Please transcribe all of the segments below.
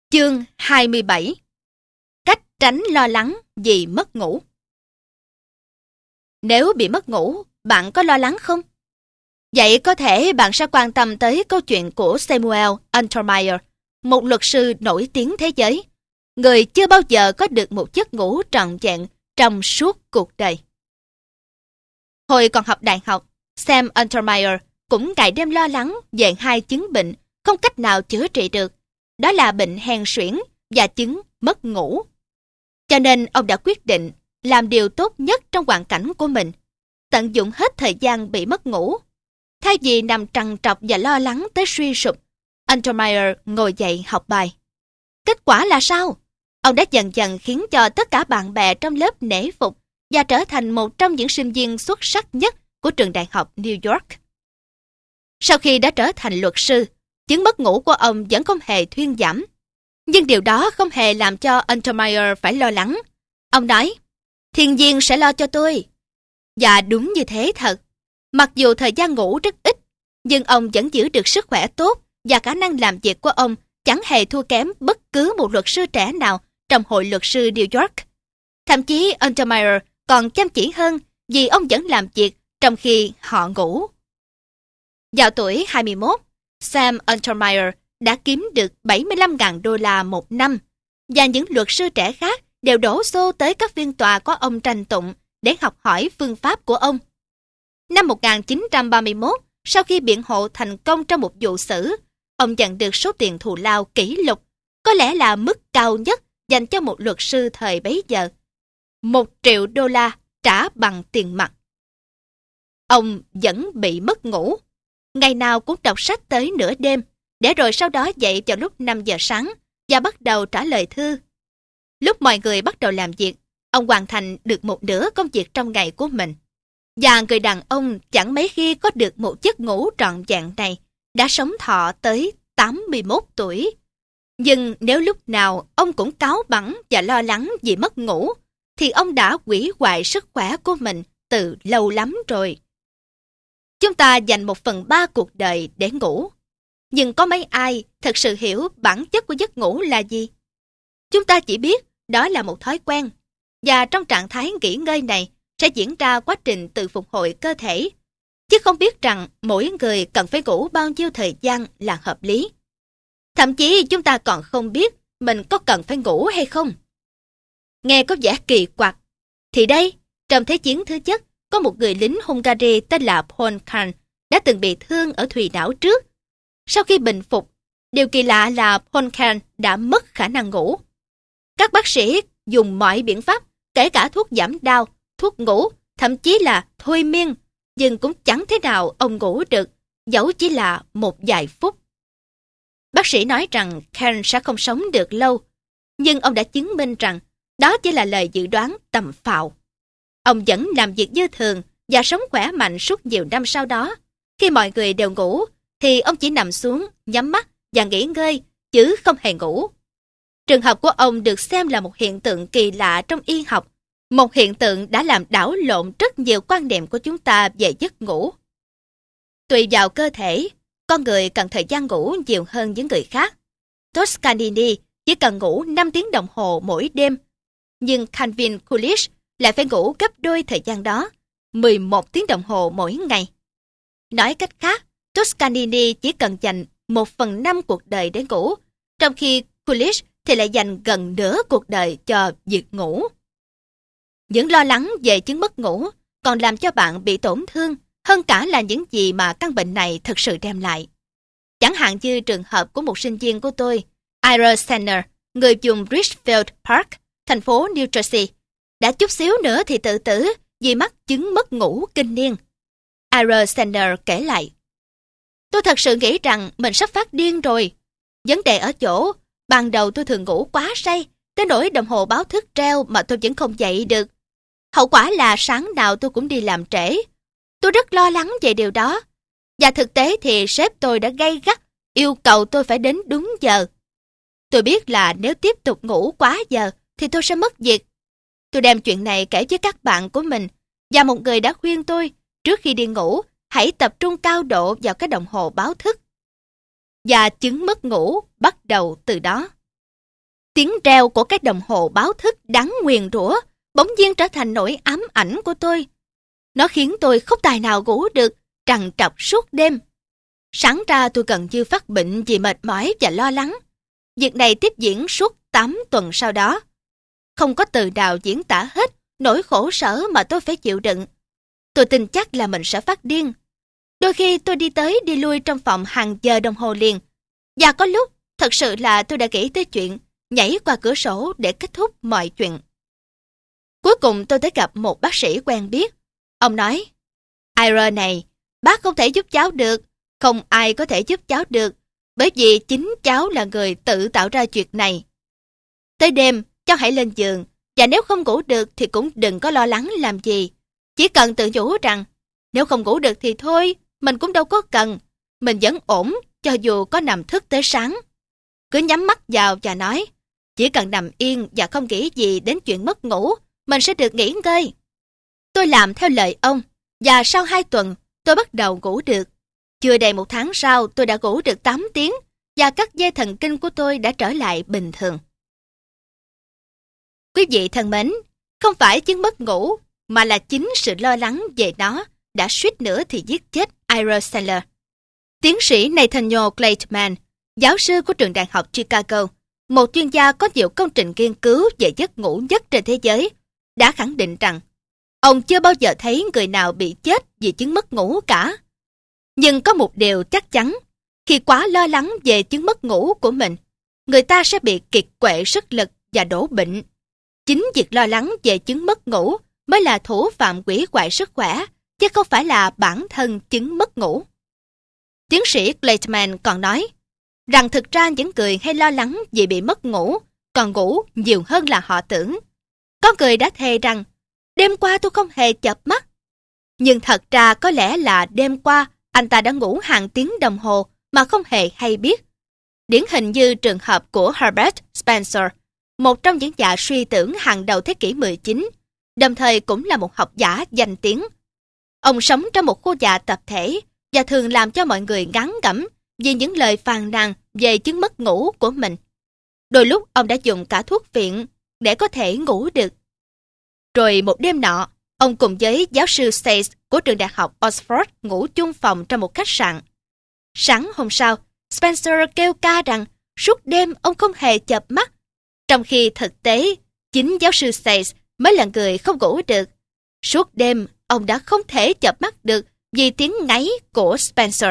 Chương 27. Cách tránh lo lắng vì mất ngủ. Nếu bị mất ngủ, bạn có lo lắng không? Vậy có thể bạn sẽ quan tâm tới câu chuyện của Samuel Untermyer, một luật sư nổi tiếng thế giới, người chưa bao giờ có được một giấc ngủ trọn vẹn trong suốt cuộc đời. Hồi còn học đại học, Sam Untermyer cũng ngày đêm lo lắng về hai chứng bệnh không cách nào chữa trị được. Đó là bệnh hen suyễn và chứng mất ngủ. Cho nên ông đã quyết định làm điều tốt nhất trong hoàn cảnh của mình, tận dụng hết thời gian bị mất ngủ. Thay vì nằm trằn trọc và lo lắng tới suy sụp, Untermyer ngồi dậy học bài. Kết quả là sao? Ông đã dần dần khiến cho tất cả bạn bè trong lớp nể phục và trở thành một trong những sinh viên xuất sắc nhất của trường đại học New York. Sau khi đã trở thành luật sư, chứng mất ngủ của ông vẫn không hề thuyên giảm. Nhưng điều đó không hề làm cho Untermyer phải lo lắng. Ông nói, thiên nhiên sẽ lo cho tôi. Và đúng như thế thật. Mặc dù thời gian ngủ rất ít, nhưng ông vẫn giữ được sức khỏe tốt và khả năng làm việc của ông chẳng hề thua kém bất cứ một luật sư trẻ nào trong hội luật sư New York. Thậm chí Untermyer còn chăm chỉ hơn vì ông vẫn làm việc trong khi họ ngủ. Vào tuổi 21, Sam Untermyer đã kiếm được $75,000 một năm, và những luật sư trẻ khác đều đổ xô tới các phiên tòa có ông tranh tụng để học hỏi phương pháp của ông. Năm 1931, sau khi biện hộ thành công trong một vụ xử, ông nhận được số tiền thù lao kỷ lục, có lẽ là mức cao nhất dành cho một luật sư thời bấy giờ. $1 triệu trả bằng tiền mặt. Ông vẫn bị mất ngủ. Ngày nào cũng đọc sách tới nửa đêm, để rồi sau đó dậy vào lúc 5 giờ sáng và bắt đầu trả lời thư. Lúc mọi người bắt đầu làm việc, ông hoàn thành được một nửa công việc trong ngày của mình. Và người đàn ông chẳng mấy khi có được một giấc ngủ trọn vẹn này đã sống thọ tới 81 tuổi. Nhưng nếu lúc nào ông cũng cáu bẳn và lo lắng vì mất ngủ, thì ông đã hủy hoại sức khỏe của mình từ lâu lắm rồi. Chúng ta dành 1/3 cuộc đời để ngủ. Nhưng có mấy ai thật sự hiểu bản chất của giấc ngủ là gì? Chúng ta chỉ biết đó là một thói quen. Và trong trạng thái nghỉ ngơi này sẽ diễn ra quá trình tự phục hồi cơ thể. Chứ không biết rằng mỗi người cần phải ngủ bao nhiêu thời gian là hợp lý. Thậm chí chúng ta còn không biết mình có cần phải ngủ hay không. Nghe có vẻ kỳ quặc. Thì đây, trong Thế chiến thứ nhất, có một người lính Hungary tên là Paul Kahn đã từng bị thương ở thùy não trước. Sau khi bình phục, điều kỳ lạ là Paul Kahn đã mất khả năng ngủ. Các bác sĩ dùng mọi biện pháp, kể cả thuốc giảm đau, thuốc ngủ, thậm chí là thôi miên, nhưng cũng chẳng thế nào ông ngủ được, dẫu chỉ là một vài phút. Bác sĩ nói rằng Kahn sẽ không sống được lâu, nhưng ông đã chứng minh rằng đó chỉ là lời dự đoán tầm phào. Ông vẫn làm việc như thường và sống khỏe mạnh suốt nhiều năm sau đó. Khi mọi người đều ngủ, thì ông chỉ nằm xuống, nhắm mắt và nghỉ ngơi, chứ không hề ngủ. Trường hợp của ông được xem là một hiện tượng kỳ lạ trong y học, một hiện tượng đã làm đảo lộn rất nhiều quan niệm của chúng ta về giấc ngủ. Tùy vào cơ thể, con người cần thời gian ngủ nhiều hơn những người khác. Toscanini chỉ cần ngủ 5 tiếng đồng hồ mỗi đêm, nhưng Calvin Coolidge lại phải ngủ gấp đôi thời gian đó, 11 tiếng đồng hồ mỗi ngày. Nói cách khác, Toscanini chỉ cần dành 1/5 cuộc đời để ngủ, trong khi Coolidge thì lại dành gần nửa cuộc đời cho việc ngủ. Những lo lắng về chứng mất ngủ còn làm cho bạn bị tổn thương hơn cả là những gì mà căn bệnh này thực sự đem lại. Chẳng hạn như trường hợp của một sinh viên của tôi, Ira Senner, người vùng Richfield Park, thành phố New Jersey, đã chút xíu nữa thì tự tử vì mắc chứng mất ngủ kinh niên. Ira Senner kể lại, tôi thật sự nghĩ rằng mình sắp phát điên rồi. Vấn đề ở chỗ, ban đầu tôi thường ngủ quá say, tới nỗi đồng hồ báo thức treo mà tôi vẫn không dậy được. Hậu quả là sáng nào tôi cũng đi làm trễ. Tôi rất lo lắng về điều đó. Và thực tế thì sếp tôi đã gay gắt, yêu cầu tôi phải đến đúng giờ. Tôi biết là nếu tiếp tục ngủ quá giờ thì tôi sẽ mất việc. Tôi đem chuyện này kể với các bạn của mình, và một người đã khuyên tôi trước khi đi ngủ hãy tập trung cao độ vào cái đồng hồ báo thức. Và chứng mất ngủ bắt đầu từ đó. Tiếng reo của cái đồng hồ báo thức đáng nguyền rủa bỗng nhiên trở thành nỗi ám ảnh của tôi. Nó khiến tôi không tài nào ngủ được, trằn trọc suốt đêm. Sáng ra tôi gần như phát bệnh vì mệt mỏi và lo lắng. Việc này tiếp diễn suốt 8 tuần sau đó. Không có từ nào diễn tả hết nỗi khổ sở mà tôi phải chịu đựng. Tôi tin chắc là mình sẽ phát điên. Đôi khi tôi đi tới đi lui trong phòng hàng giờ đồng hồ liền. Và có lúc, thật sự là tôi đã nghĩ tới chuyện nhảy qua cửa sổ để kết thúc mọi chuyện. Cuối cùng tôi tới gặp một bác sĩ quen biết. Ông nói, Ira này, bác không thể giúp cháu được. Không ai có thể giúp cháu được, bởi vì chính cháu là người tự tạo ra chuyện này. Tới đêm, cháu hãy lên giường, và nếu không ngủ được thì cũng đừng có lo lắng làm gì. Chỉ cần tự nhủ rằng, nếu không ngủ được thì thôi, mình cũng đâu có cần. Mình vẫn ổn, cho dù có nằm thức tới sáng. Cứ nhắm mắt vào và nói, chỉ cần nằm yên và không nghĩ gì đến chuyện mất ngủ, mình sẽ được nghỉ ngơi. Tôi làm theo lời ông, và sau 2 tuần, tôi bắt đầu ngủ được. Chưa đầy 1 tháng sau, tôi đã ngủ được 8 tiếng, và các dây thần kinh của tôi đã trở lại bình thường. Quý vị thân mến, không phải chứng mất ngủ, mà là chính sự lo lắng về nó đã suýt nữa thì giết chết Ira Sandler. Tiến sĩ Nathaniel Gleitman, giáo sư của trường đại học Chicago, một chuyên gia có nhiều công trình nghiên cứu về giấc ngủ nhất trên thế giới, đã khẳng định rằng ông chưa bao giờ thấy người nào bị chết vì chứng mất ngủ cả. Nhưng có một điều chắc chắn, khi quá lo lắng về chứng mất ngủ của mình, người ta sẽ bị kiệt quệ sức lực và đổ bệnh. Chính việc lo lắng về chứng mất ngủ mới là thủ phạm hủy hoại sức khỏe, chứ không phải là bản thân chứng mất ngủ. Tiến sĩ Gleitman còn nói rằng thực ra những người hay lo lắng vì bị mất ngủ còn ngủ nhiều hơn là họ tưởng. Có người đã thề rằng đêm qua tôi không hề chợp mắt. Nhưng thật ra có lẽ là đêm qua anh ta đã ngủ hàng tiếng đồng hồ mà không hề hay biết. Điển hình như trường hợp của Herbert Spencer, một trong những nhà suy tưởng hàng đầu thế kỷ 19, đồng thời cũng là một học giả danh tiếng. Ông sống trong một khu nhà tập thể và thường làm cho mọi người ngán ngẩm vì những lời phàn nàn về chứng mất ngủ của mình. Đôi lúc ông đã dùng cả thuốc viện để có thể ngủ được. Rồi một đêm nọ, ông cùng với giáo sư Sayce của trường đại học Oxford ngủ chung phòng trong một khách sạn. Sáng hôm sau, Spencer kêu ca rằng suốt đêm ông không hề chợp mắt, trong khi thực tế, chính giáo sư Sayce mới là người không ngủ được. Suốt đêm, ông đã không thể chợp mắt được vì tiếng ngáy của Spencer.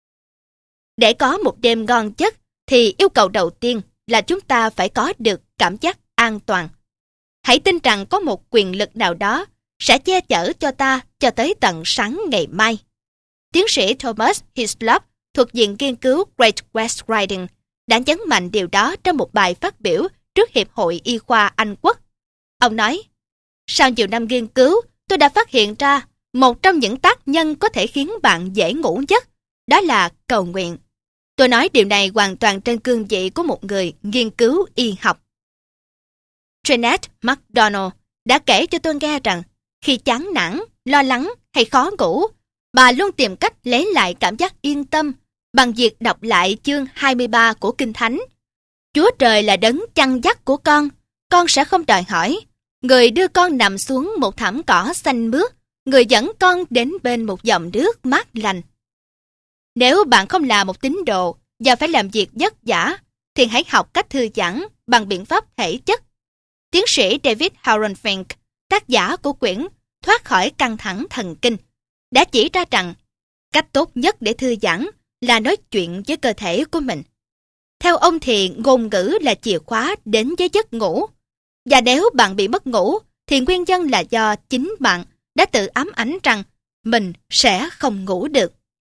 Để có một đêm ngon giấc, thì yêu cầu đầu tiên là chúng ta phải có được cảm giác an toàn. Hãy tin rằng có một quyền lực nào đó sẽ che chở cho ta cho tới tận sáng ngày mai. Tiến sĩ Thomas Hislop thuộc Viện Nghiên cứu Great West Riding đã nhấn mạnh điều đó trong một bài phát biểu trước Hiệp hội Y khoa Anh Quốc. Ông nói, sau nhiều năm nghiên cứu, tôi đã phát hiện ra một trong những tác nhân có thể khiến bạn dễ ngủ giấc, đó là cầu nguyện. Tôi nói điều này hoàn toàn trên cương vị của một người nghiên cứu y học. Jeanette MacDonald đã kể cho tôi nghe rằng khi chán nản, lo lắng hay khó ngủ, bà luôn tìm cách lấy lại cảm giác yên tâm bằng việc đọc lại chương 23 của Kinh Thánh. Chúa Trời là đấng chăn dắt của con sẽ không đòi hỏi. Người đưa con nằm xuống một thảm cỏ xanh mướt, người dẫn con đến bên một dòng nước mát lành. Nếu bạn không là một tín đồ và phải làm việc vất vả, thì hãy học cách thư giãn bằng biện pháp thể chất. Tiến sĩ David Harold Fink, tác giả của quyển Thoát khỏi căng thẳng thần kinh, đã chỉ ra rằng cách tốt nhất để thư giãn là nói chuyện với cơ thể của mình. Theo ông thì ngôn ngữ là chìa khóa đến với giấc ngủ. Và nếu bạn bị mất ngủ, thì nguyên nhân là do chính bạn đã tự ám ảnh rằng mình sẽ không ngủ được.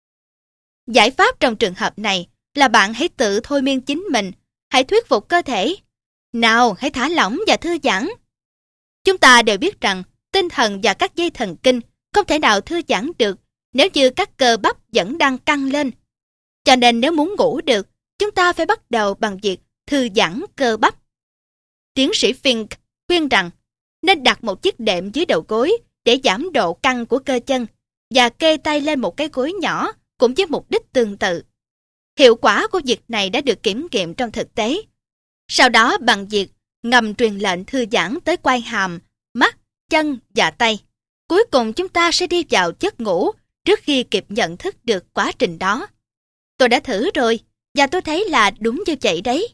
Giải pháp trong trường hợp này là bạn hãy tự thôi miên chính mình, hãy thuyết phục cơ thể. Nào, hãy thả lỏng và thư giãn. Chúng ta đều biết rằng tinh thần và các dây thần kinh không thể nào thư giãn được nếu như các cơ bắp vẫn đang căng lên. Cho nên nếu muốn ngủ được, chúng ta phải bắt đầu bằng việc thư giãn cơ bắp. Tiến sĩ Fink khuyên rằng nên đặt một chiếc đệm dưới đầu gối để giảm độ căng của cơ chân và kê tay lên một cái gối nhỏ cũng với mục đích tương tự. Hiệu quả của việc này đã được kiểm nghiệm trong thực tế. Sau đó bằng việc ngầm truyền lệnh thư giãn tới quai hàm, mắt, chân và tay. Cuối cùng chúng ta sẽ đi vào giấc ngủ trước khi kịp nhận thức được quá trình đó. Tôi đã thử rồi, và tôi thấy là đúng như vậy đấy.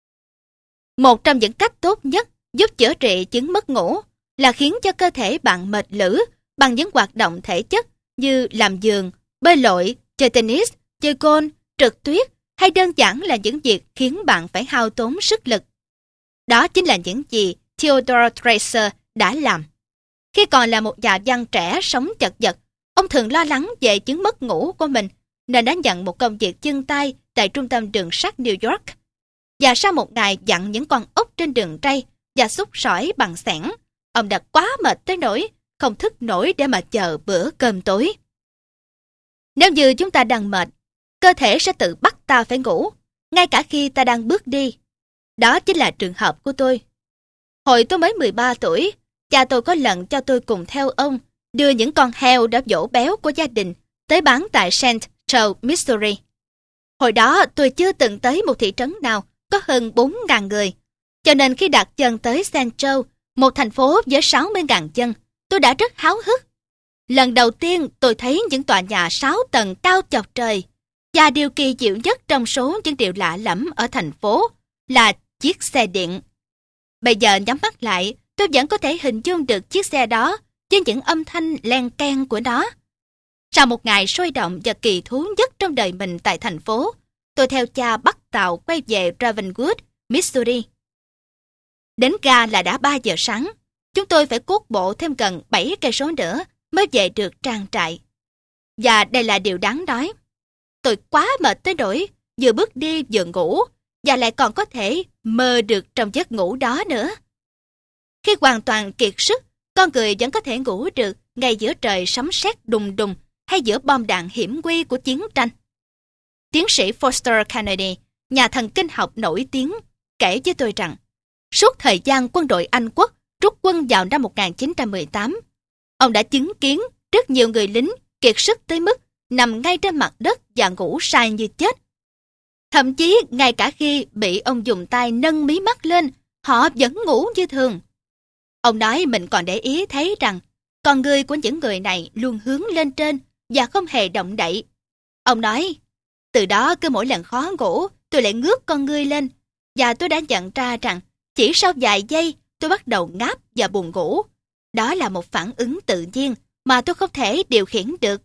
Một trong những cách tốt nhất giúp chữa trị chứng mất ngủ là khiến cho cơ thể bạn mệt lử bằng những hoạt động thể chất như làm giường, bơi lội, chơi tennis, chơi golf, trượt tuyết hay đơn giản là những việc khiến bạn phải hao tốn sức lực. Đó chính là những gì Theodore Dreiser đã làm. Khi còn là một nhà văn trẻ sống chật vật, ông thường lo lắng về chứng mất ngủ của mình nên đã nhận một công việc chân tay tại trung tâm đường sắt New York. Và sau một ngày dặn những con ốc trên đường ray và xúc sỏi bằng xẻng, ông đã quá mệt tới nỗi không thức nổi để mà chờ bữa cơm tối. Nếu như chúng ta đang mệt, cơ thể sẽ tự bắt ta phải ngủ, ngay cả khi ta đang bước đi. Đó chính là trường hợp của tôi. Hồi tôi mới 13 tuổi, cha tôi có lần cho tôi cùng theo ông đưa những con heo đã dỗ béo của gia đình tới bán tại St. Joe, Missouri. Hồi đó tôi chưa từng tới một thị trấn nào có hơn 4.000 người. Cho nên khi đặt chân tới St. Joe, một thành phố với 60.000 dân, tôi đã rất háo hức. Lần đầu tiên tôi thấy những tòa nhà 6 tầng cao chọc trời. Và điều kỳ diệu nhất trong số những điều lạ lẫm ở thành phố là chiếc xe điện. Bây giờ nhắm mắt lại, tôi vẫn có thể hình dung được chiếc xe đó với những âm thanh len keng của nó. Sau một ngày sôi động và kỳ thú nhất trong đời mình tại thành phố, tôi theo cha bắt tàu quay về Ravenwood, Missouri. Đến ga là đã 3 giờ sáng. Chúng tôi phải cuốc bộ thêm gần 7 cây số nữa mới về được trang trại. Và đây là điều đáng nói. Tôi quá mệt tới nỗi vừa bước đi vừa ngủ và lại còn có thể mơ được trong giấc ngủ đó nữa. Khi hoàn toàn kiệt sức, con người vẫn có thể ngủ được ngay giữa trời sấm sét đùng đùng hay giữa bom đạn hiểm nguy của chiến tranh. Tiến sĩ Foster Kennedy, nhà thần kinh học nổi tiếng, kể với tôi rằng suốt thời gian quân đội Anh quốc rút quân vào năm 1918, ông đã chứng kiến rất nhiều người lính kiệt sức tới mức nằm ngay trên mặt đất và ngủ say như chết. Thậm chí ngay cả khi bị ông dùng tay nâng mí mắt lên, họ vẫn ngủ như thường. Ông nói mình còn để ý thấy rằng con người của những người này luôn hướng lên trên và không hề động đậy. Ông nói, từ đó cứ mỗi lần khó ngủ, tôi lại ngước con ngươi lên, và tôi đã nhận ra rằng chỉ sau vài giây tôi bắt đầu ngáp và buồn ngủ. Đó là một phản ứng tự nhiên mà tôi không thể điều khiển được.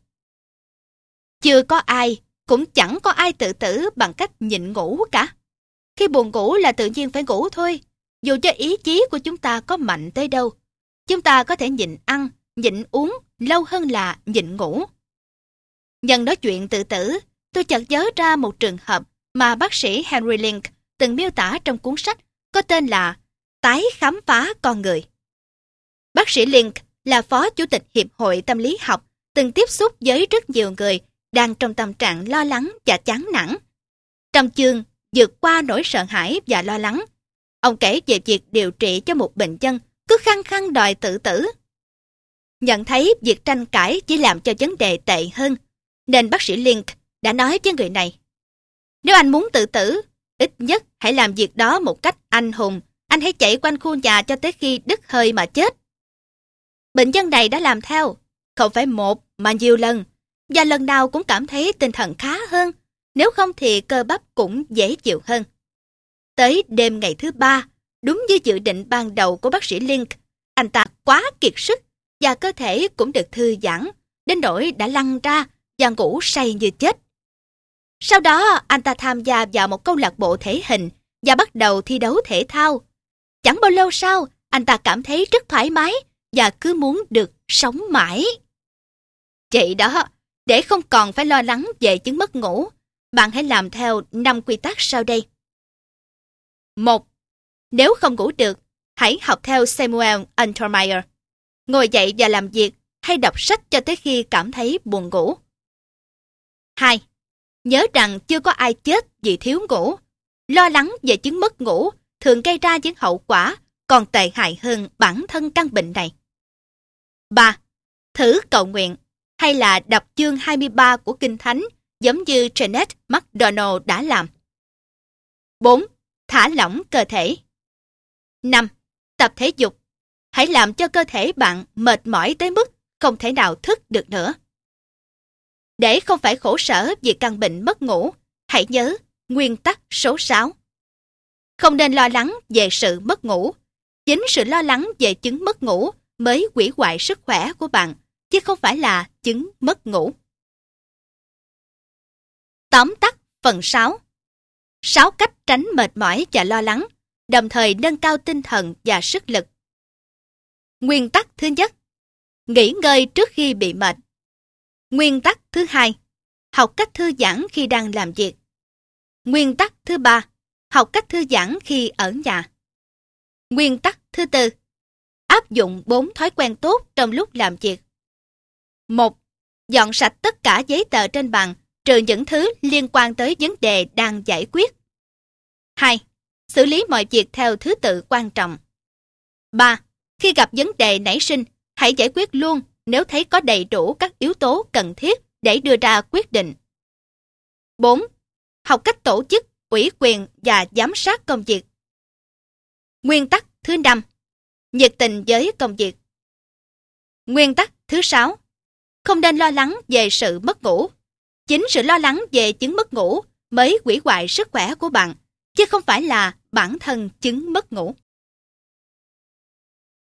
Chưa có ai, cũng chẳng có ai tự tử bằng cách nhịn ngủ cả. Khi buồn ngủ là tự nhiên phải ngủ thôi, dù cho ý chí của chúng ta có mạnh tới đâu. Chúng ta có thể nhịn ăn, nhịn uống lâu hơn là nhịn ngủ. Nhân nói chuyện tự tử, tôi chợt nhớ ra một trường hợp mà bác sĩ Henry Link từng miêu tả trong cuốn sách có tên là Tái khám phá con người. Bác sĩ Link là phó chủ tịch Hiệp hội Tâm lý học, từng tiếp xúc với rất nhiều người đang trong tâm trạng lo lắng và chán nản. Trong chương vượt qua nỗi sợ hãi và lo lắng, ông kể về việc điều trị cho một bệnh nhân cứ khăng khăng đòi tự tử. Nhận thấy việc tranh cãi chỉ làm cho vấn đề tệ hơn, nên bác sĩ Link đã nói với người này, nếu anh muốn tự tử, ít nhất hãy làm việc đó một cách anh hùng. Anh hãy chạy quanh khu nhà cho tới khi đứt hơi mà chết. Bệnh nhân này đã làm theo, không phải một mà nhiều lần, và lần nào cũng cảm thấy tinh thần khá hơn, nếu không thì cơ bắp cũng dễ chịu hơn. Tới đêm ngày thứ 3, đúng như dự định ban đầu của bác sĩ Link, anh ta quá kiệt sức và cơ thể cũng được thư giãn, đến nỗi đã lăn ra và ngủ say như chết. Sau đó, anh ta tham gia vào một câu lạc bộ thể hình và bắt đầu thi đấu thể thao. Chẳng bao lâu sau, anh ta cảm thấy rất thoải mái và cứ muốn được sống mãi. Vậy đó, để không còn phải lo lắng về chứng mất ngủ, bạn hãy làm theo 5 quy tắc sau đây. 1. Nếu không ngủ được, hãy học theo Samuel Untermyer. Ngồi dậy và làm việc hay đọc sách cho tới khi cảm thấy buồn ngủ. 2. Nhớ rằng chưa có ai chết vì thiếu ngủ. Lo lắng về chứng mất ngủ thường gây ra những hậu quả còn tệ hại hơn bản thân căn bệnh này. 3. Thử cầu nguyện hay là đọc chương 23 của Kinh Thánh giống như Jeanette MacDonald đã làm. 4. Thả lỏng cơ thể. 5. Tập thể dục. Hãy làm cho cơ thể bạn mệt mỏi tới mức không thể nào thức được nữa. Để không phải khổ sở vì căn bệnh mất ngủ, hãy nhớ nguyên tắc số 6. Không nên lo lắng về sự mất ngủ. Chính sự lo lắng về chứng mất ngủ mới hủy hoại sức khỏe của bạn, chứ không phải là chứng mất ngủ. Tóm tắt phần 6. 6 cách tránh mệt mỏi và lo lắng, đồng thời nâng cao tinh thần và sức lực. Nguyên tắc thứ nhất, nghỉ ngơi trước khi bị mệt. Nguyên tắc thứ hai, học cách thư giãn khi đang làm việc. Nguyên tắc thứ ba, học cách thư giãn khi ở nhà. Nguyên tắc thứ tư, áp dụng 4 thói quen tốt trong lúc làm việc. 1. Dọn sạch tất cả giấy tờ trên bàn, trừ những thứ liên quan tới vấn đề đang giải quyết. 2. Xử lý mọi việc theo thứ tự quan trọng. 3. Khi gặp vấn đề nảy sinh, hãy giải quyết luôn nếu thấy có đầy đủ các yếu tố cần thiết để đưa ra quyết định. 4. Học cách tổ chức, ủy quyền và giám sát công việc. Nguyên tắc thứ 5. Nhiệt tình với công việc. Nguyên tắc thứ 6. Không nên lo lắng về sự mất ngủ. Chính sự lo lắng về chứng mất ngủ mới hủy hoại sức khỏe của bạn, chứ không phải là bản thân chứng mất ngủ.